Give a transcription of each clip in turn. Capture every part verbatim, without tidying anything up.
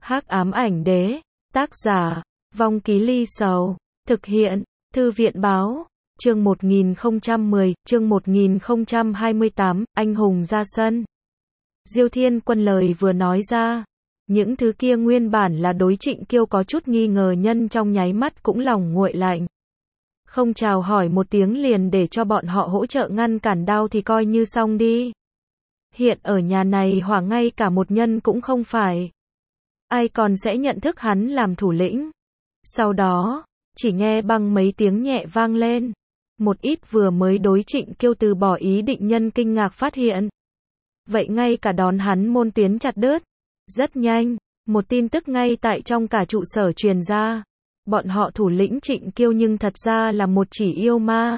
Hắc ám ảnh đế, tác giả, Vong Ký Ly Sầu, thực hiện, Thư viện báo, chương một nghìn không trăm mười, chương một nghìn không trăm hai mươi tám, anh hùng ra sân. Diêu Thiên Quân lời vừa nói ra, những thứ kia nguyên bản là đối Trịnh Kiêu có chút nghi ngờ nhân trong nháy mắt cũng lòng nguội lạnh. Không chào hỏi một tiếng liền để cho bọn họ hỗ trợ ngăn cản đao thì coi như xong đi. Hiện ở nhà này hỏa ngay cả một nhân cũng không phải. Ai còn sẽ nhận thức hắn làm thủ lĩnh. Sau đó, chỉ nghe băng mấy tiếng nhẹ vang lên. Một ít vừa mới đối Trịnh Kiêu từ bỏ ý định nhân kinh ngạc phát hiện. Vậy ngay cả đón hắn môn tuyến chặt đứt. Rất nhanh, một tin tức ngay tại trong cả trụ sở truyền ra. Bọn họ thủ lĩnh Trịnh Kiêu nhưng thật ra là một chỉ yêu ma.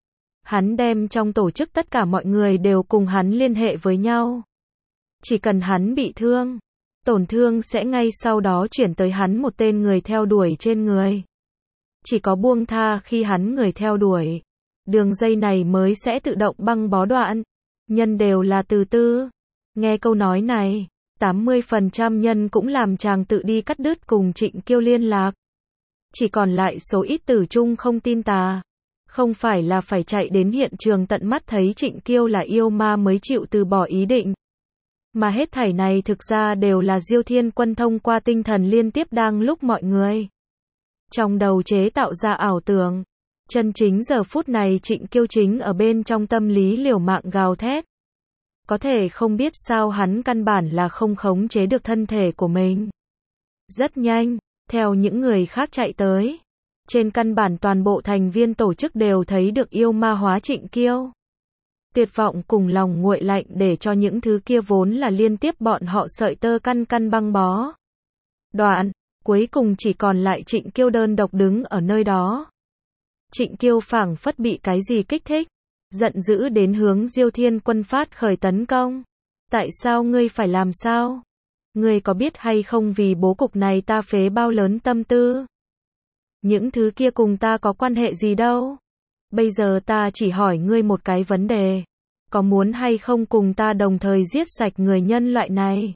Hắn đem trong tổ chức tất cả mọi người đều cùng hắn liên hệ với nhau. Chỉ cần hắn bị thương, tổn thương sẽ ngay sau đó chuyển tới hắn một tên người theo đuổi trên người. Chỉ có buông tha khi hắn người theo đuổi, đường dây này mới sẽ tự động băng bó đoạn. Nhân đều là từ tư. Nghe câu nói này, tám mươi phần trăm nhân cũng làm chàng tự đi cắt đứt cùng Trịnh Kiêu liên lạc. Chỉ còn lại số ít tử chung không tin tà. Không phải là phải chạy đến hiện trường tận mắt thấy Trịnh Kiêu là yêu ma mới chịu từ bỏ ý định. Mà hết thảy này thực ra đều là Diêu Thiên Quân thông qua tinh thần liên tiếp đang lúc mọi người trong đầu chế tạo ra ảo tưởng. Chân chính giờ phút này Trịnh Kiêu chính ở bên trong tâm lý liều mạng gào thét. Có thể không biết sao hắn căn bản là không khống chế được thân thể của mình. Rất nhanh, theo những người khác chạy tới, trên căn bản toàn bộ thành viên tổ chức đều thấy được yêu ma hóa Trịnh Kiêu. Tuyệt vọng cùng lòng nguội lạnh để cho những thứ kia vốn là liên tiếp bọn họ sợi tơ căn căn băng bó. Đoạn, cuối cùng chỉ còn lại Trịnh Kiêu đơn độc đứng ở nơi đó. Trịnh Kiêu phảng phất bị cái gì kích thích, giận dữ đến hướng Diêu Thiên Quân phát khởi tấn công. Tại sao ngươi phải làm sao? Ngươi có biết hay không vì bố cục này ta phế bao lớn tâm tư? Những thứ kia cùng ta có quan hệ gì đâu? Bây giờ ta chỉ hỏi ngươi một cái vấn đề. Có muốn hay không cùng ta đồng thời giết sạch người nhân loại này?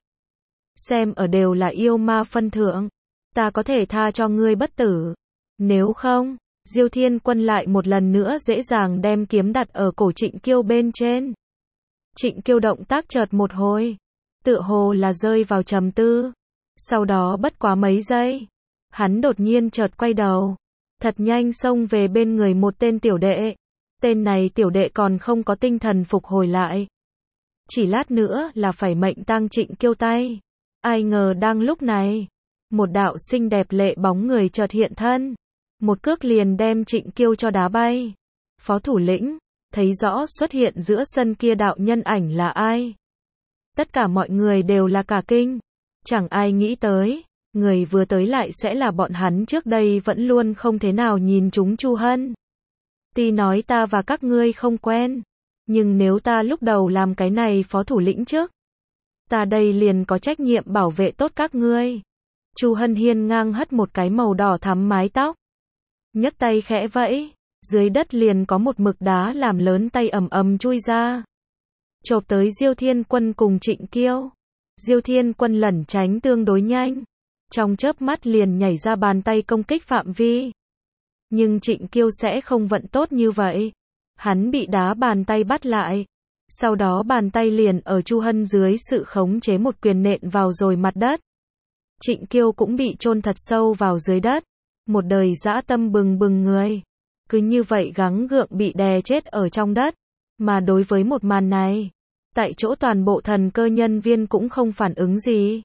Xem ở đều là yêu ma phân thượng. Ta có thể tha cho ngươi bất tử. Nếu không, Diêu Thiên Quân lại một lần nữa dễ dàng đem kiếm đặt ở cổ Trịnh Kiêu bên trên. Trịnh Kiêu động tác chợt một hồi. Tựa hồ là rơi vào trầm tư. Sau đó bất quá mấy giây. Hắn đột nhiên chợt quay đầu. Thật nhanh xông về bên người một tên tiểu đệ. Tên này tiểu đệ còn không có tinh thần phục hồi lại. Chỉ lát nữa là phải mệnh tang Trịnh Kiêu tay. Ai ngờ đang lúc này, một đạo xinh đẹp lệ bóng người chợt hiện thân. Một cước liền đem Trịnh Kiêu cho đá bay. Phó thủ lĩnh, thấy rõ xuất hiện giữa sân kia đạo nhân ảnh là ai. Tất cả mọi người đều là cả kinh. Chẳng ai nghĩ tới, người vừa tới lại sẽ là bọn hắn trước đây vẫn luôn không thế nào nhìn chúng Chu Hân. Tuy nói ta và các ngươi không quen, nhưng nếu ta lúc đầu làm cái này phó thủ lĩnh trước, ta đây liền có trách nhiệm bảo vệ tốt các ngươi. Chu Hân hiên ngang hất một cái màu đỏ thắm mái tóc, nhấc tay khẽ vẫy, dưới đất liền có một mực đá làm lớn tay ầm ầm chui ra, chộp tới Diêu Thiên Quân cùng Trịnh Kiêu. Diêu Thiên Quân lẩn tránh tương đối nhanh, trong chớp mắt liền nhảy ra bàn tay công kích phạm vi. Nhưng Trịnh Kiêu sẽ không vận tốt như vậy. Hắn bị đá bàn tay bắt lại. Sau đó bàn tay liền ở Chu Hân dưới sự khống chế một quyền nện vào rồi mặt đất. Trịnh Kiêu cũng bị chôn thật sâu vào dưới đất. Một đời dã tâm bừng bừng người. Cứ như vậy gắng gượng bị đè chết ở trong đất. Mà đối với một màn này, tại chỗ toàn bộ thần cơ nhân viên cũng không phản ứng gì.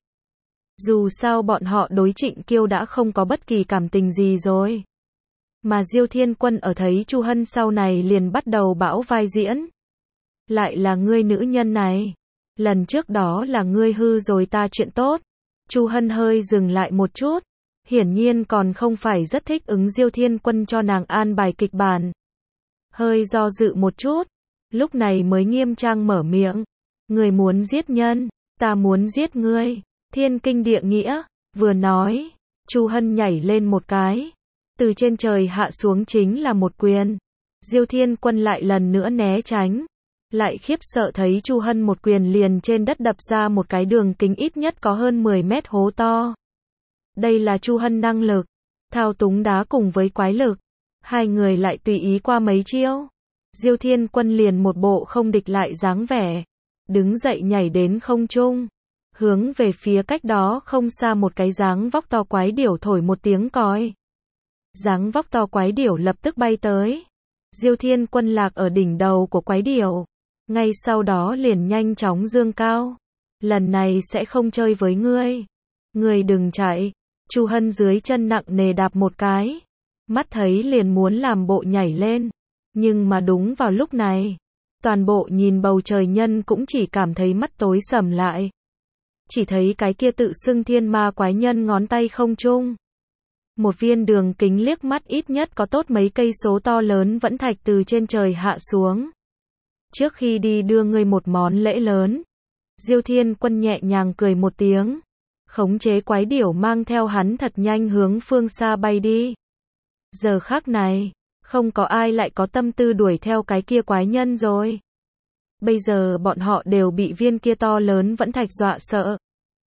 Dù sao bọn họ đối Trịnh Kiêu đã không có bất kỳ cảm tình gì rồi. Mà Diêu Thiên Quân ở thấy Chu Hân sau này liền bắt đầu bão vai diễn. Lại là ngươi nữ nhân này. Lần trước đó là ngươi hư rồi ta chuyện tốt. Chu Hân hơi dừng lại một chút. Hiển nhiên còn không phải rất thích ứng Diêu Thiên Quân cho nàng an bài kịch bản. Hơi do dự một chút. Lúc này mới nghiêm trang mở miệng. Ngươi muốn giết nhân, ta muốn giết ngươi. Thiên kinh địa nghĩa. Vừa nói, Chu Hân nhảy lên một cái. Từ trên trời hạ xuống chính là một quyền. Diêu Thiên Quân lại lần nữa né tránh. Lại khiếp sợ thấy Chu Hân một quyền liền trên đất đập ra một cái đường kính ít nhất có hơn mười mét hố to. Đây là Chu Hân năng lực, thao túng đá cùng với quái lực. Hai người lại tùy ý qua mấy chiêu. Diêu Thiên Quân liền một bộ không địch lại dáng vẻ. Đứng dậy nhảy đến không trung. Hướng về phía cách đó không xa một cái dáng vóc to quái điểu thổi một tiếng còi. Dáng vóc to quái điểu lập tức bay tới. Diêu Thiên Quân lạc ở đỉnh đầu của quái điểu. Ngay sau đó liền nhanh chóng dương cao. Lần này sẽ không chơi với ngươi. Ngươi đừng chạy. Chu Hân dưới chân nặng nề đạp một cái. Mắt thấy liền muốn làm bộ nhảy lên. Nhưng mà đúng vào lúc này. Toàn bộ nhìn bầu trời nhân cũng chỉ cảm thấy mắt tối sầm lại. Chỉ thấy cái kia tự xưng thiên ma quái nhân ngón tay không trung. Một viên đường kính liếc mắt ít nhất có tốt mấy cây số to lớn vẫn thạch từ trên trời hạ xuống. Trước khi đi đưa ngươi một món lễ lớn. Diêu Thiên Quân nhẹ nhàng cười một tiếng. Khống chế quái điểu mang theo hắn thật nhanh hướng phương xa bay đi. Giờ khắc này, không có ai lại có tâm tư đuổi theo cái kia quái nhân rồi. Bây giờ bọn họ đều bị viên kia to lớn vẫn thạch dọa sợ.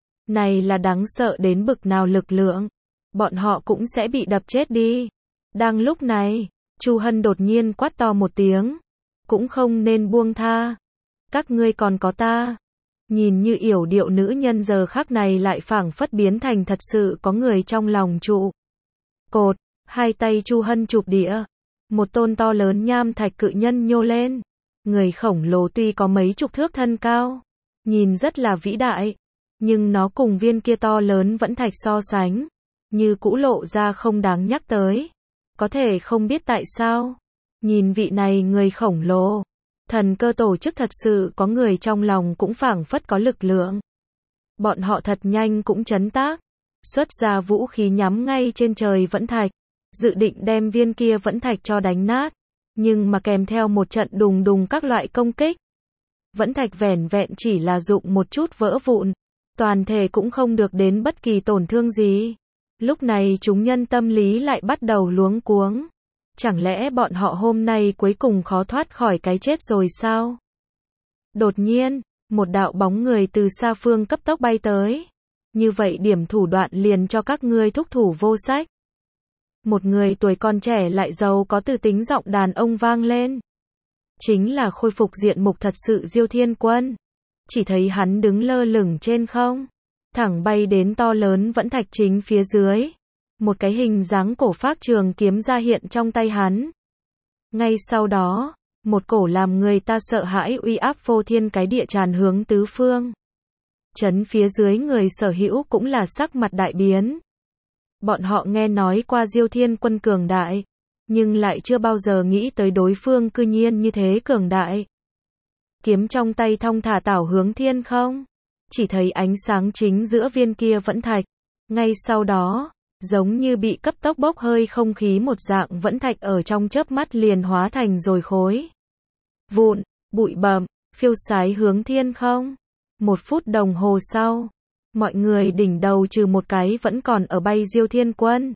Này là đáng sợ đến bực nào lực lượng. Bọn họ cũng sẽ bị đập chết đi. Đang lúc này, Chu Hân đột nhiên quát to một tiếng. Cũng không nên buông tha. Các ngươi còn có ta. Nhìn như yểu điệu nữ nhân giờ khắc này lại phảng phất biến thành thật sự có người trong lòng trụ. Cột, hai tay Chu Hân chụp địa. Một tôn to lớn nham thạch cự nhân nhô lên. Người khổng lồ tuy có mấy chục thước thân cao. Nhìn rất là vĩ đại. Nhưng nó cùng viên kia to lớn vẫn thạch so sánh. Như cũ lộ ra không đáng nhắc tới. Có thể không biết tại sao. Nhìn vị này người khổng lồ. Thần cơ tổ chức thật sự có người trong lòng cũng phảng phất có lực lượng. Bọn họ thật nhanh cũng chấn tác. Xuất ra vũ khí nhắm ngay trên trời vẫn thạch. Dự định đem viên kia vẫn thạch cho đánh nát. Nhưng mà kèm theo một trận đùng đùng các loại công kích. Vẫn thạch vẻn vẹn chỉ là dụng một chút vỡ vụn. Toàn thể cũng không được đến bất kỳ tổn thương gì. Lúc này chúng nhân tâm lý lại bắt đầu luống cuống. Chẳng lẽ bọn họ hôm nay cuối cùng khó thoát khỏi cái chết rồi sao? Đột nhiên, một đạo bóng người từ xa phương cấp tốc bay tới. Như vậy điểm thủ đoạn liền cho các ngươi thúc thủ vô sách. Một người tuổi còn trẻ lại giàu có từ tính giọng đàn ông vang lên. Chính là khôi phục diện mục thật sự Diêu Thiên Quân. Chỉ thấy hắn đứng lơ lửng trên không. Thẳng bay đến to lớn vẫn thạch chính phía dưới. Một cái hình dáng cổ phác trường kiếm ra hiện trong tay hắn. Ngay sau đó, một cổ làm người ta sợ hãi uy áp vô thiên cái địa tràn hướng tứ phương. Chấn phía dưới người sở hữu cũng là sắc mặt đại biến. Bọn họ nghe nói qua Diêu Thiên Quân cường đại, nhưng lại chưa bao giờ nghĩ tới đối phương cư nhiên như thế cường đại. Kiếm trong tay thong thả tảo hướng thiên không. Chỉ thấy ánh sáng chính giữa viên kia vẫn thạch. Ngay sau đó, giống như bị cấp tốc bốc hơi không khí một dạng vẫn thạch ở trong chớp mắt liền hóa thành rồi khối vụn, bụi bặm, phiêu sái hướng thiên không. Một phút đồng hồ sau, mọi người đỉnh đầu trừ một cái vẫn còn ở bay Diêu Thiên Quân.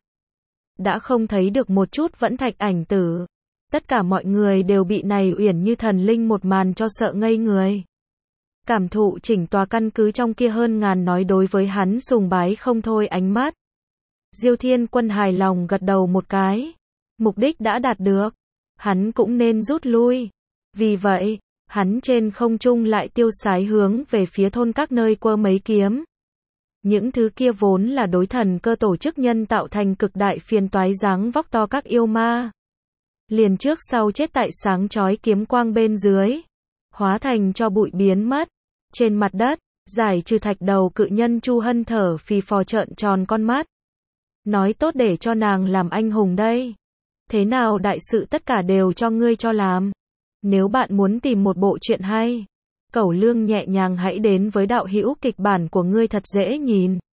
Đã không thấy được một chút vẫn thạch ảnh tử. Tất cả mọi người đều bị này uyển như thần linh một màn cho sợ ngây người. Cảm thụ chỉnh tòa căn cứ trong kia hơn ngàn nói đối với hắn sùng bái không thôi ánh mắt. Diêu Thiên Quân hài lòng gật đầu một cái. Mục đích đã đạt được. Hắn cũng nên rút lui. Vì vậy, hắn trên không trung lại tiêu sái hướng về phía thôn các nơi quơ mấy kiếm. Những thứ kia vốn là đối thần cơ tổ chức nhân tạo thành cực đại phiền toái dáng vóc to các yêu ma. Liền trước sau chết tại sáng chói kiếm quang bên dưới. Hóa thành cho bụi biến mất. Trên mặt đất, giải trừ thạch đầu cự nhân Chu Hân thở phì phò trợn tròn con mắt. Nói tốt để cho nàng làm anh hùng đây. Thế nào đại sự tất cả đều cho ngươi cho làm. Nếu bạn muốn tìm một bộ truyện hay, Cẩu Lương nhẹ nhàng hãy đến với đạo hữu kịch bản của ngươi thật dễ nhìn.